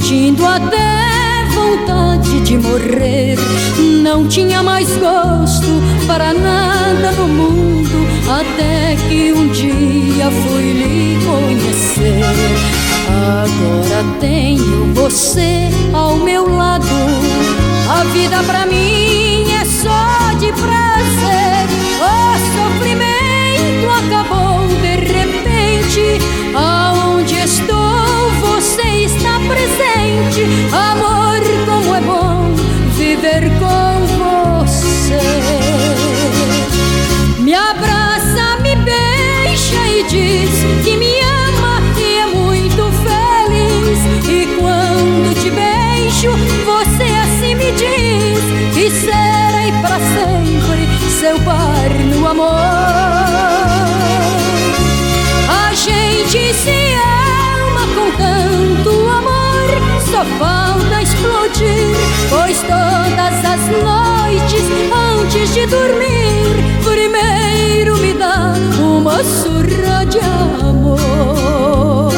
sentindo até vontade de morrer. Não tinha mais gosto para nada no mundo, até que um dia fui lhe conhecer. Agora tenho você ao meu lado, a vida pra mim é só de prazer. O sofrimento acabou de repente, aonde estou você está presente. Amor, como é bom viver com você. Me abraça, me beija e diz que me ama e é muito feliz. E quando te beijo, você assim me diz que serei pra sempre seu par no amor. A gente se ama com tanto amor, só falta explodir, pois todas as noites antes de dormir, primeiro me dá uma surra de amor.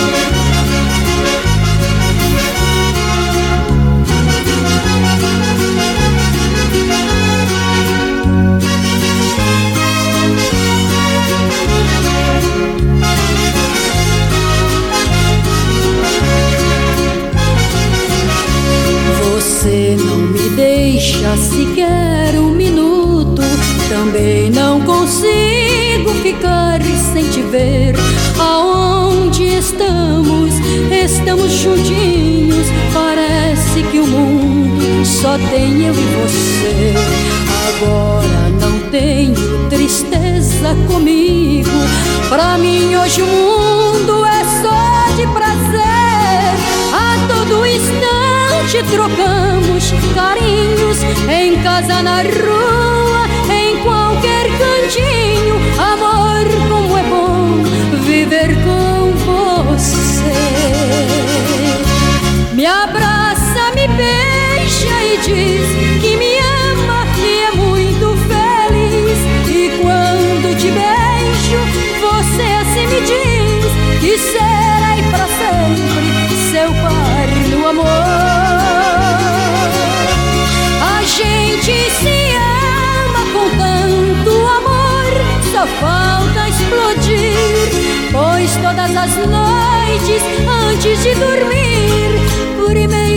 Você não me deixa sequer um minuto, também não consigo ficar sem te ver. Aonde estamos, estamos juntinhos, parece que o mundo só tem eu e você. Agora não tenho tristeza comigo, pra mim hoje o mundo é só de prazer. A todo instante trocamos carinhos, em casa, na rua, em qualquer cantinho. Amor, como é bom viver com você. Me abraça, me beija e diz que me ama e é muito feliz. E quando te beijo, você assim me diz que serei pra sempre seu par no amor. A gente se ama com tanto amor, só falta explodir, pois todas as noites antes de dormir, primeiro